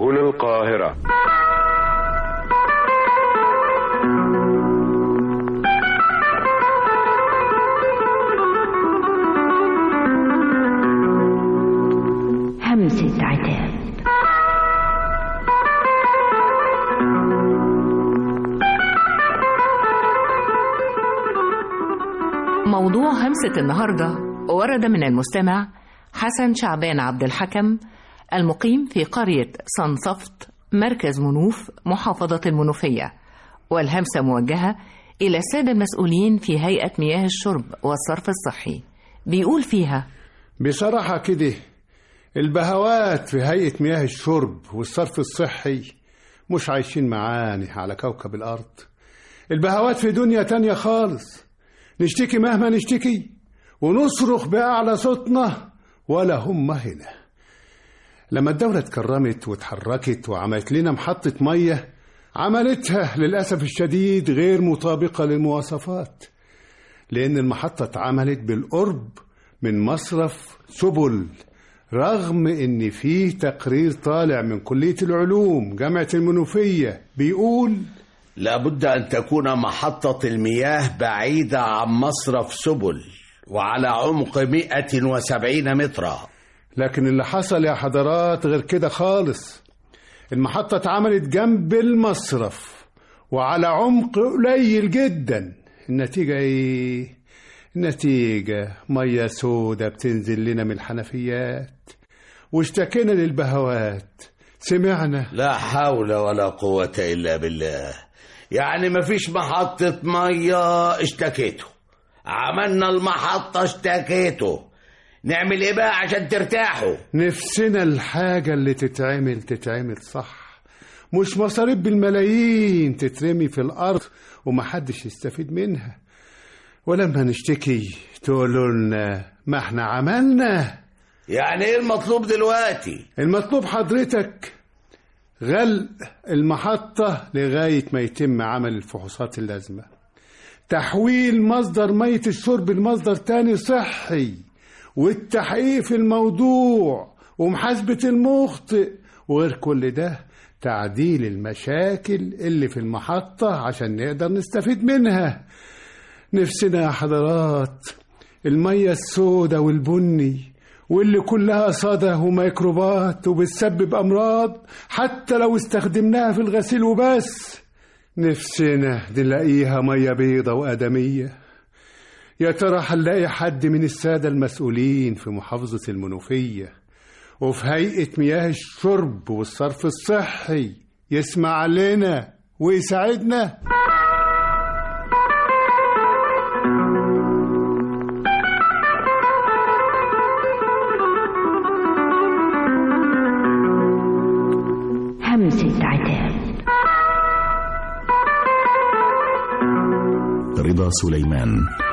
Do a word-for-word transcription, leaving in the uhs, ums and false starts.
سبل القاهرة. همسة عتاب. موضوع همسة النهاردة ورد من المستمع حسن شعبان عبد الحكم المقيم في قرية صنصفت مركز منوف محافظة المنوفية، والهمسة موجهة إلى السادة المسؤولين في هيئة مياه الشرب والصرف الصحي. بيقول فيها: بصراحة كده البهوات في هيئة مياه الشرب والصرف الصحي مش عايشين معاني على كوكب الأرض. البهوات في دنيا تانية خالص، نشتكي مهما نشتكي ونصرخ بأعلى صوتنا ولا هم هنا. لما الدولة اتكرمت واتحركت وعملت لنا محطة مية، عملتها للأسف الشديد غير مطابقة للمواصفات، لأن المحطة اتعملت بالقرب من مصرف سبل، رغم ان فيه تقرير طالع من كلية العلوم جامعة المنوفية بيقول لابد أن تكون محطة المياه بعيدة عن مصرف سبل وعلى عمق مئة وسبعين مترا. لكن اللي حصل يا حضرات غير كده خالص. المحطة اتعملت جنب المصرف وعلى عمق قليل جدا. النتيجة ايه؟ النتيجة مية سودة بتنزل لنا من الحنفيات، واشتكينا للبهوات سمعنا. لا حول ولا قوة إلا بالله. يعني مفيش محطة مية اشتكيته، عملنا المحطة اشتكيته، نعمل ايه بقى عشان ترتاحوا؟ نفسنا الحاجة اللي تتعمل تتعمل صح، مش مصاريف بالملايين تترمي في الأرض ومحدش يستفيد منها. ولما نشتكي تقولوا لنا ما احنا عملنا. يعني ايه المطلوب دلوقتي؟ المطلوب حضرتك غلق المحطة لغاية ما يتم عمل الفحوصات اللازمة، تحويل مصدر مية الشرب لمصدر تاني صحي، والتحقيق في الموضوع ومحاسبة المخطئ، وغير كل ده تعديل المشاكل اللي في المحطة عشان نقدر نستفيد منها. نفسنا يا حضرات المية السوداء والبني واللي كلها صدى وميكروبات وبتسبب أمراض حتى لو استخدمناها في الغسيل وبس، نفسنا نلاقيها مية بيضة وآدمية. يا ترى هنلاقي حد من السادة المسؤولين في محافظة المنوفية وفي هيئة مياه الشرب والصرف الصحي يسمع لنا ويساعدنا؟ همسة عتاب. رضا سليمان.